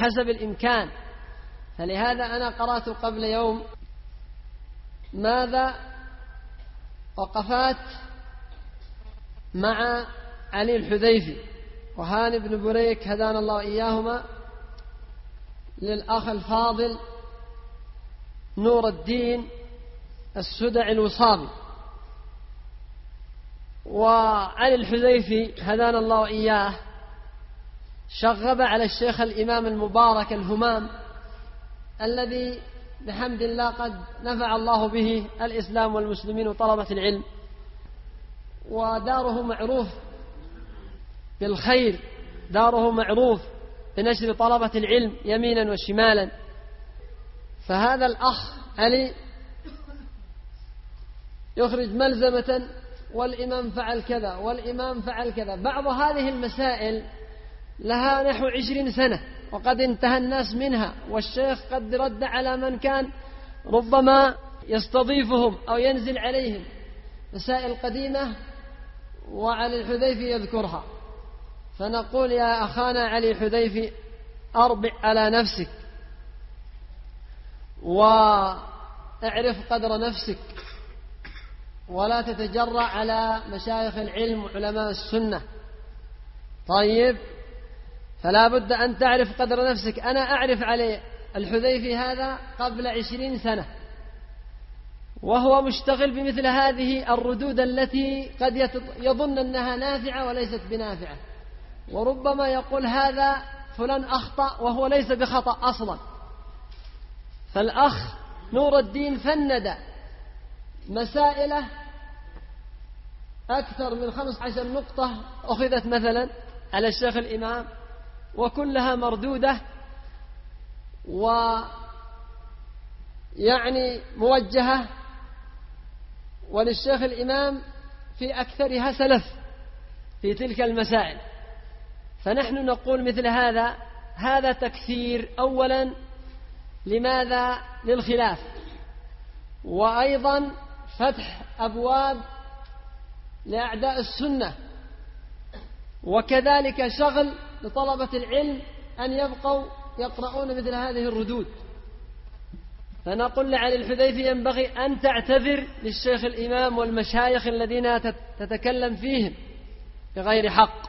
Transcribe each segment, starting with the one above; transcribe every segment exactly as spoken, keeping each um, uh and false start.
بحسب الإمكان. فلهذا أنا قرأت قبل يوم ماذا وقفات مع علي الحذيفي وهاني بن بريك هدانا الله إياهما للأخ الفاضل نور الدين السدع الوصابي. وعلي الحذيفي هدانا الله إياه شغب على الشيخ الإمام المبارك الهمام الذي بحمد الله قد نفع الله به الإسلام والمسلمين وطلبة العلم، وداره معروف بالخير، داره معروف بنشر طلبة العلم يمينا وشمالا. فهذا الأخ علي يخرج ملزمة والإمام فعل كذا والإمام فعل كذا. بعض هذه المسائل لها نحو عشرين سنة وقد انتهى الناس منها، والشيخ قد رد على من كان ربما يستضيفهم أو ينزل عليهم، مسائل قديمة وعلي الحذيفي يذكرها. فنقول يا أخانا علي الحذيفي أربع على نفسك واعرف قدر نفسك ولا تتجرأ على مشايخ العلم وعلماء السنة. طيب، فلا بد أن تعرف قدر نفسك. أنا أعرف علي الحذيفي هذا قبل عشرين سنة وهو مشتغل بمثل هذه الردود التي قد يظن أنها نافعة وليست بنافعة، وربما يقول هذا فلان أخطأ وهو ليس بخطأ أصلا. فالأخ نور الدين فند مسائله أكثر من خمس عشر نقطة أخذت مثلا على الشيخ الإمام وكلها مردودة ويعني موجهة، وللشيخ الإمام في أكثرها سلف في تلك المسائل. فنحن نقول مثل هذا هذا تكثير أولا. لماذا؟ للخلاف، وأيضا فتح أبواب لأعداء السنة، وكذلك شغل لطلبة العلم أن يبقوا يقرؤون مثل هذه الردود. فنقول لعلي الحذيفي ينبغي أن تعتذر للشيخ الإمام والمشايخ الذين تتكلم فيهم بغير حق.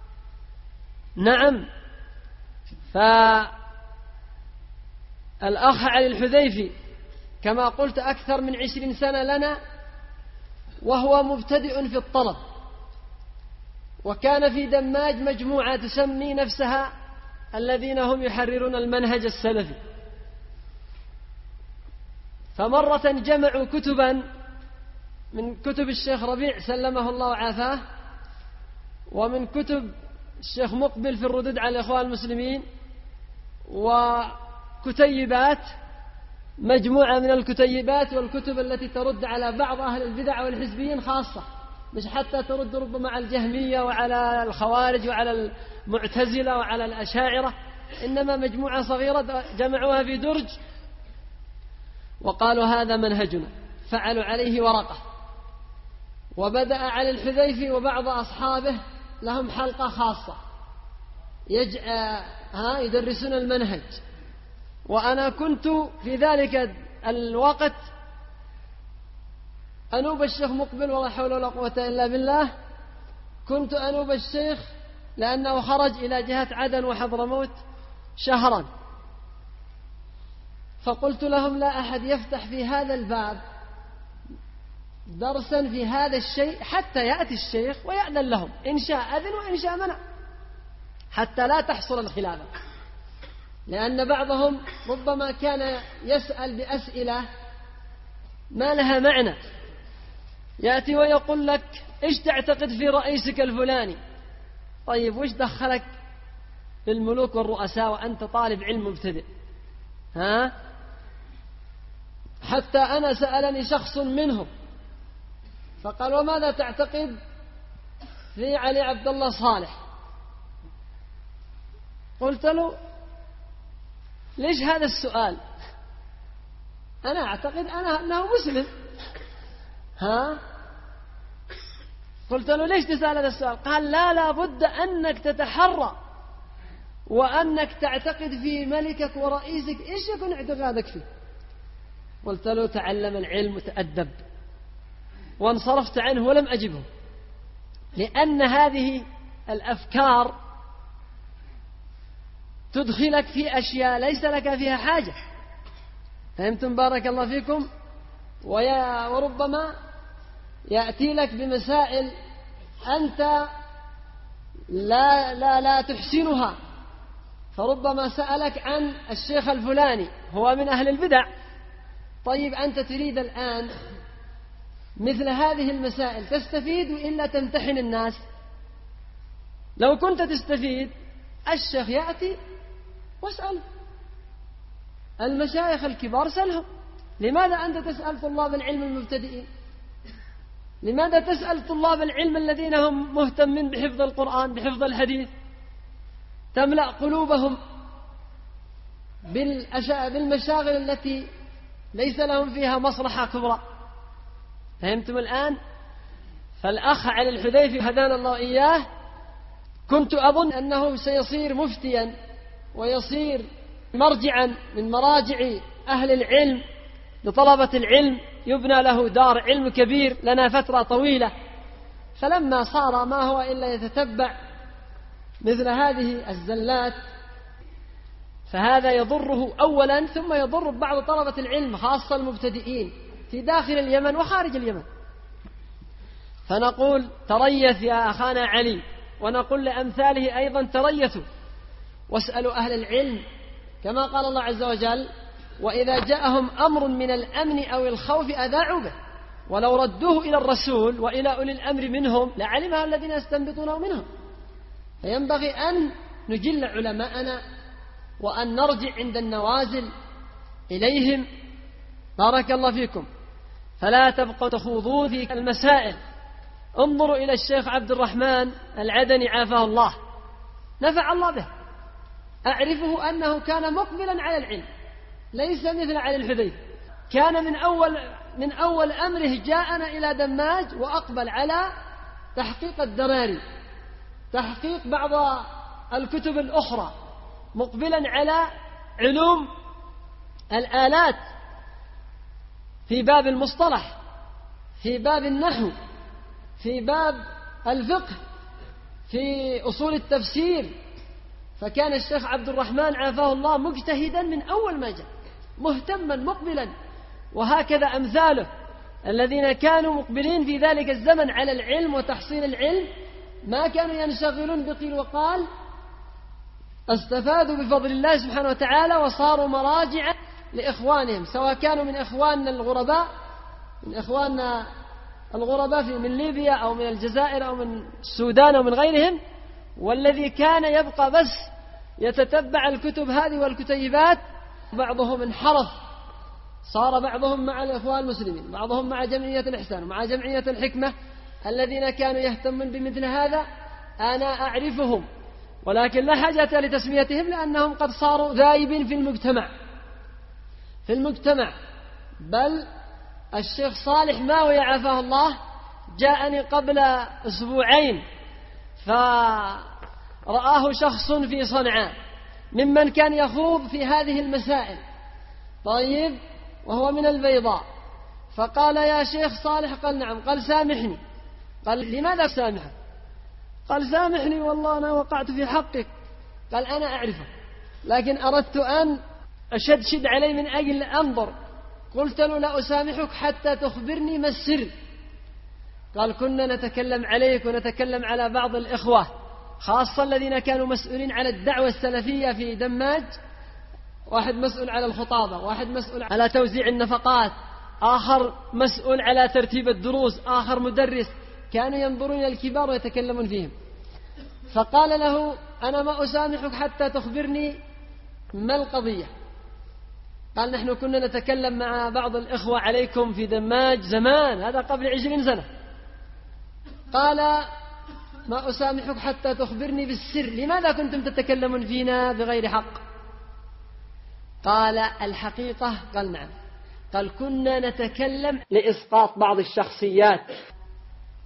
نعم، فالأخ علي الحذيفي كما قلت أكثر من عشرين سنة لنا وهو مبتدئ في الطلب، وكان في دماج مجموعة تسمي نفسها الذين هم يحررون المنهج السلفي. فمرة جمعوا كتبا من كتب الشيخ ربيع سلمه الله وعافاه، ومن كتب الشيخ مقبل في الردود على الإخوان المسلمين، وكتيبات، مجموعة من الكتيبات والكتب التي ترد على بعض أهل البدع والحزبيين خاصة، مش حتى ترد ربما على الجهمية وعلى الخوارج وعلى المعتزلة وعلى الأشاعرة، إنما مجموعة صغيرة جمعوها في درج وقالوا هذا منهجنا، فعلوا عليه ورقة. وبدأ علي الحذيفي وبعض أصحابه لهم حلقة خاصة يج... ها يدرسون المنهج. وأنا كنت في ذلك الوقت أنوب الشيخ مقبل، ولا حول ولا قوة إلا بالله، كنت أنوب الشيخ لأنه خرج إلى جهة عدن وحضرموت شهرا. فقلت لهم لا أحد يفتح في هذا الباب درسا في هذا الشيء حتى يأتي الشيخ ويأذن لهم، إن شاء أذن وإن شاء منع، حتى لا تحصل الخلافة. لأن بعضهم ربما كان يسأل بأسئلة ما لها معنى، يأتي ويقول لك إيش تعتقد في رئيسك الفلاني؟ طيب وإيش دخلك بالملوك والرؤساء وأنت طالب علم مبتدئ؟ ها؟ حتى أنا سألني شخص منهم فقال وماذا تعتقد في علي عبد الله صالح؟ قلت له ليش هذا السؤال؟ أنا أعتقد أنا أنه مسلم. ها؟ قلت له ليش تسأل هذا السؤال؟ قال لا لا بد أنك تتحرى وأنك تعتقد في ملكك ورئيسك، إيش يكون اعتقادك فيه؟ قلت له تعلم العلم وتأدب، وانصرفت عنه ولم أجبه، لأن هذه الأفكار تدخلك في أشياء ليس لك فيها حاجة. فهمتم بارك الله فيكم؟ ويا وربما يأتي لك بمسائل أنت لا, لا, لا تحسنها، فربما سألك عن الشيخ الفلاني هو من أهل البدع. طيب أنت تريد الآن مثل هذه المسائل تستفيد إلا تمتحن الناس؟ لو كنت تستفيد الشيخ يأتي واسأل المشايخ الكبار، سألهم. لماذا أنت تسأل طلاب العلم المبتدئين؟ لماذا تسأل طلاب العلم الذين هم مهتمين بحفظ القرآن بحفظ الحديث؟ تملأ قلوبهم بالمشاغل التي ليس لهم فيها مصلحة كبرى. فهمتم الآن؟ فالأخ علي الحذيفي هدانا الله إياه كنت أظن أنه سيصير مفتيا ويصير مرجعا من مراجع أهل العلم لطلبة العلم، يبنى له دار علم كبير لنا فترة طويلة. فلما صار ما هو إلا يتتبع مثل هذه الزلات فهذا يضره أولا، ثم يضر بعض طلبة العلم خاصة المبتدئين في داخل اليمن وخارج اليمن. فنقول تريث يا أخانا علي، ونقول لأمثاله أيضا تريثوا واسألوا أهل العلم، كما قال الله عز وجل: وإذا جاءهم أمر من الأمن أو الخوف أذاعوا به ولو ردوه إلى الرسول وإلى أولي الأمر منهم لعلمها الذين يستنبطونه منهم. فينبغي أن نجل علماءنا وأن نرجع عند النوازل إليهم. بارك الله فيكم. فلا تبقوا تخوضوا في المسائل. انظروا إلى الشيخ عبد الرحمن العدني عافاه الله، نفع الله به. أعرفه أنه كان مقبلا على العلم، ليس مثل علي الحذيفي. كان من أول من أول أمره جاءنا إلى دماج وأقبل على تحقيق الدراري، تحقيق بعض الكتب الأخرى، مقبلا على علوم الآلات في باب المصطلح، في باب النحو، في باب الفقه، في أصول التفسير. فكان الشيخ عبد الرحمن عافاه الله مجتهدا من أول ما جاء، مهتما مقبلا. وهكذا أمثاله الذين كانوا مقبلين في ذلك الزمن على العلم وتحصيل العلم، ما كانوا ينشغلون بقيل وقال، استفادوا بفضل الله سبحانه وتعالى وصاروا مراجعا لإخوانهم، سواء كانوا من إخواننا الغرباء من إخواننا الغرباء في من ليبيا أو من الجزائر أو من السودان أو من غيرهم. والذي كان يبقى بس يتتبع الكتب هذه والكتيبات، بعضهم انحرف، صار بعضهم مع الإخوان المسلمين، بعضهم مع جمعية الإحسان ومع جمعية الحكمة. الذين كانوا يهتمون بمثل هذا أنا أعرفهم، ولكن لا حاجة لتسميتهم لأنهم قد صاروا ذايبين في المجتمع في المجتمع بل الشيخ صالح ماوي عافاه الله جاءني قبل أسبوعين فرآه شخص في صنعاء ممن كان يخوض في هذه المسائل، طيب، وهو من البيضاء. فقال: يا شيخ صالح. قال: نعم. قال: سامحني. قال: لماذا سامحك؟ قال: سامحني والله أنا وقعت في حقك. قال: أنا أعرفه، لكن أردت أن أشدشد علي من أجل أنظر. قلت له: لا أسامحك حتى تخبرني ما السر. قال: كنا نتكلم عليك ونتكلم على بعض الإخوة، خاصة الذين كانوا مسؤولين على الدعوة السلفية في دماج، واحد مسؤول على الخطابة، واحد مسؤول على توزيع النفقات، آخر مسؤول على ترتيب الدروس، آخر مدرس. كانوا ينظرون إلى الكبار ويتكلمون فيهم. فقال له: أنا ما أسامحك حتى تخبرني ما القضية. قال: نحن كنا نتكلم مع بعض الإخوة عليكم في دماج زمان، هذا قبل عشرين سنة. قال: ما أسامحك حتى تخبرني بالسر، لماذا كنتم تتكلمون فينا بغير حق؟ قال: الحقيقة. قال: نعم. قال: كنا نتكلم لإسقاط بعض الشخصيات،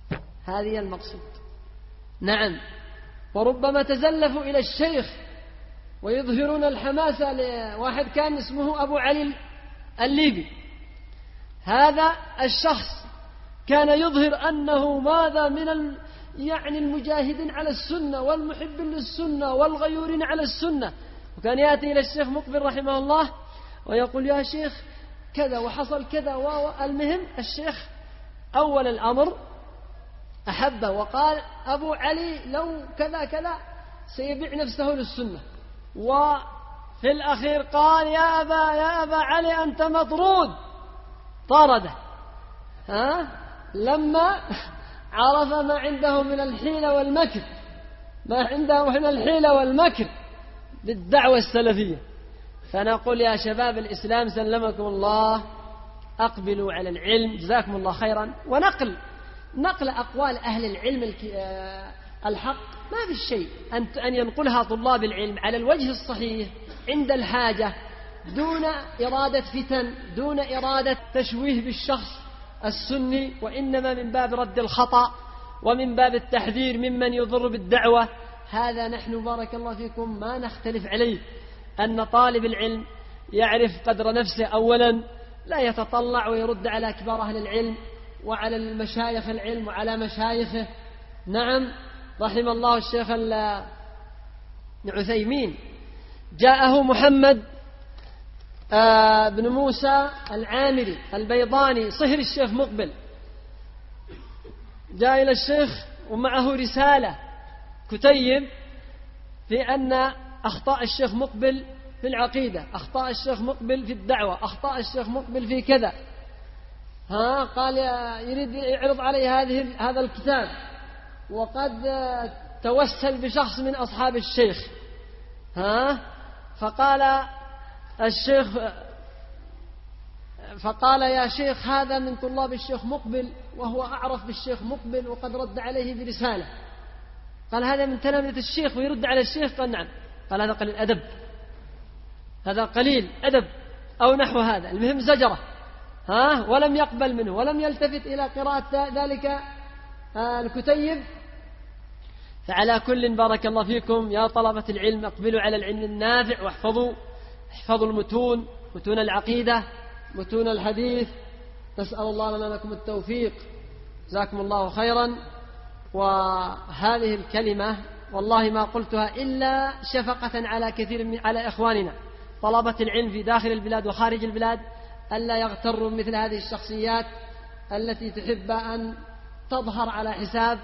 هذه المقصود. نعم. وربما تزلفوا إلى الشيخ ويظهرون الحماسة لواحد كان اسمه أبو علي الليبي. هذا الشخص كان يظهر أنه ماذا من ال... يعني المجاهدين على السنة والمحب للسنة والغيورين على السنة. وكان يأتي إلى الشيخ مقبل رحمه الله ويقول يا شيخ كذا وحصل كذا. والمهم الشيخ أول الأمر أحبه وقال أبو علي لو كذا كذا سيبيع نفسه للسنة. وفي الأخير قال يا أبا يا أبا علي أنت مطرود، طارده. ها لما عرف ما عنده من الحيلة والمكر، ما عنده من الحيلة والمكر بالدعوة السلفية. فنقول يا شباب الإسلام سلمكم الله، أقبلوا على العلم جزاكم الله خيرا. ونقل نقل أقوال أهل العلم الحق ما في شيء أن ينقلها طلاب العلم على الوجه الصحيح عند الحاجة، دون إرادة فتن، دون إرادة تشويه بالشخص السني، وإنما من باب رد الخطأ ومن باب التحذير ممن يضر بالدعوة. هذا نحن بارك الله فيكم ما نختلف عليه، أن طالب العلم يعرف قدر نفسه أولا، لا يتطلع ويرد على كبار أهل العلم وعلى المشايخ العلم وعلى مشايخه. نعم رحم الله الشيخ ابن عثيمين، جاءه محمد آه بن موسى العامري البيضاني صهر الشيخ مقبل، جاء إلى الشيخ ومعه رسالة كتيب في أن أخطاء الشيخ مقبل في العقيدة، أخطاء الشيخ مقبل في الدعوة، أخطاء الشيخ مقبل في كذا. ها قال يريد يعرض عليه هذه هذا الكتاب، وقد توسل بشخص من أصحاب الشيخ. ها فقال الشيخ فقال يا شيخ هذا من طلاب الشيخ مقبل وهو أعرف بالشيخ مقبل وقد رد عليه برسالة. قال هذا من تلامذة الشيخ ويرد على الشيخ؟ قال نعم. قال هذا قليل أدب، هذا قليل أدب أو نحو هذا. المهم زجره، ها ولم يقبل منه ولم يلتفت إلى قراءة ذلك الكتيب. فعلى كل بارك الله فيكم يا طلبة العلم اقبلوا على العلم النافع واحفظوا احفظوا المتون، متون العقيدة، متون الحديث. نسأل الله لنا لكم التوفيق، جزاكم الله خيرا. وهذه الكلمة والله ما قلتها إلا شفقة على كثير من على إخواننا طلبة العلم في داخل البلاد وخارج البلاد، ألا يغتروا مثل هذه الشخصيات التي تحب أن تظهر على حساب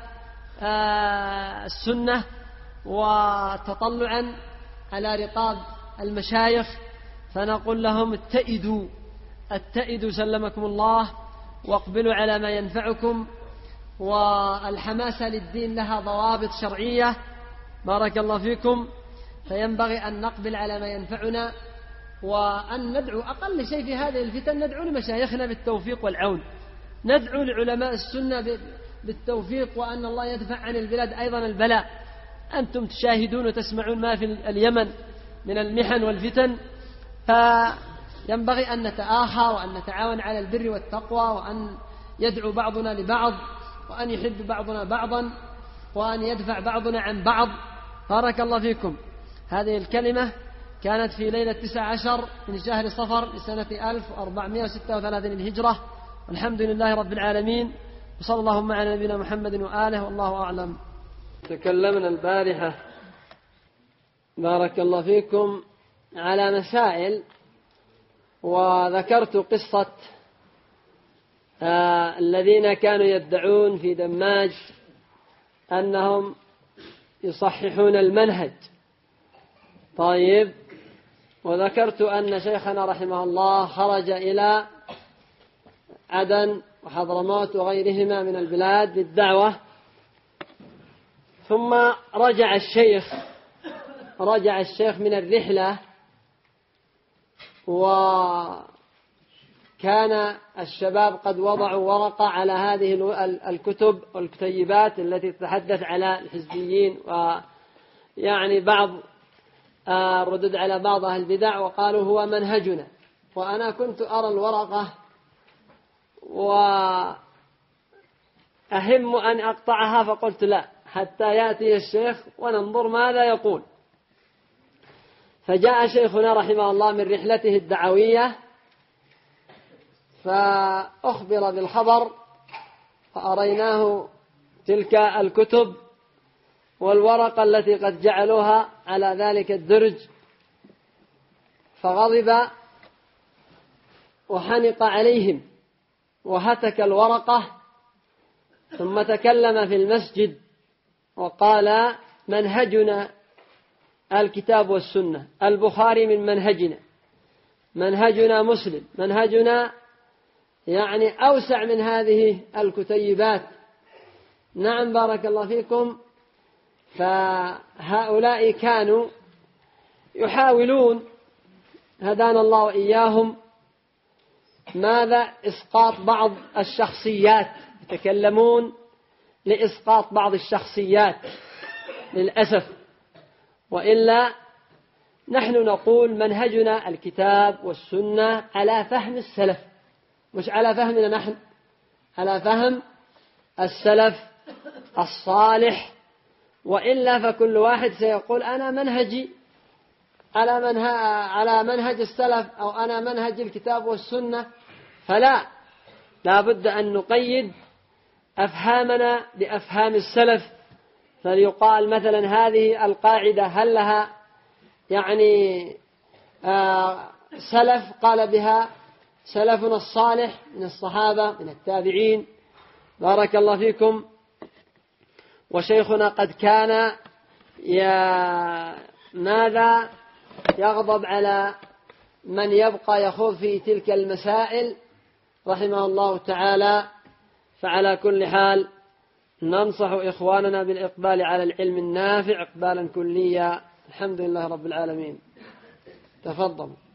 السنة وتطلعا على رقاب المشايخ. فنقول لهم اتئدوا اتئدوا سلمكم الله، واقبلوا على ما ينفعكم. والحماسة للدين لها ضوابط شرعية بارك الله فيكم، فينبغي أن نقبل على ما ينفعنا وأن ندعو أقل شيء في هذه الفتن، ندعو لمشايخنا بالتوفيق والعون، ندعو لعلماء السنة بالتوفيق، وأن الله يدفع عن البلاد أيضا البلاء. أنتم تشاهدون وتسمعون ما في اليمن من المحن والفتن، فينبغي أن نتآخى وأن نتعاون على البر والتقوى، وأن يدعو بعضنا لبعض، وأن يحب بعضنا بعضا، وأن يدفع بعضنا عن بعض. بارك الله فيكم. هذه الكلمة كانت في ليلة تسعة عشر من شهر صفر لسنة ألف وأربعمائة وستة وثلاثين الهجرة، والحمد لله رب العالمين، وصلى اللهم على نبينا محمد وآله، والله أعلم. تكلمنا البارحة بارك الله فيكم على مسائل، وذكرت قصة آه الذين كانوا يدعون في دماج أنهم يصححون المنهج. طيب، وذكرت أن شيخنا رحمه الله خرج إلى عدن وحضرموت وغيرهما من البلاد للدعوة، ثم رجع الشيخ رجع الشيخ من الرحلة، وكان الشباب قد وضعوا ورقة على هذه الكتب والكتيبات التي تتحدث على الحزبيين ويعني بعض الردود على بعض أهل البدع، وقالوا هو منهجنا. وأنا كنت أرى الورقة وأهم أن أقطعها، فقلت لا حتى يأتي الشيخ وننظر ماذا يقول. فجاء شيخنا رحمه الله من رحلته الدعوية فأخبر بالخبر، فأريناه تلك الكتب والورقة التي قد جعلوها على ذلك الدرج، فغضب وحنق عليهم وهتك الورقة، ثم تكلم في المسجد وقال: منهجنا الكتاب والسنة، البخاري من منهجنا، منهجنا مسلم، منهجنا يعني أوسع من هذه الكتيبات. نعم بارك الله فيكم. فهؤلاء كانوا يحاولون هدانا الله وإياهم ماذا؟ إسقاط بعض الشخصيات، يتكلمون لإسقاط بعض الشخصيات للأسف. وإلا نحن نقول منهجنا الكتاب والسنة على فهم السلف، مش على فهمنا نحن، على فهم السلف الصالح. وإلا فكل واحد سيقول أنا منهجي على منهج, على منهج السلف، أو أنا منهج الكتاب والسنة. فلا، لا بد أن نقيد أفهامنا بأفهام السلف. فليقال مثلا هذه القاعدة هل لها يعني آه سلف قال بها سلفنا الصالح من الصحابة من التابعين، بارك الله فيكم. وشيخنا قد كان يا ماذا يغضب على من يبقى يخوض في تلك المسائل رحمه الله تعالى. فعلى كل حال ننصح إخواننا بالإقبال على العلم النافع إقبالا كليا. الحمد لله رب العالمين. تفضل.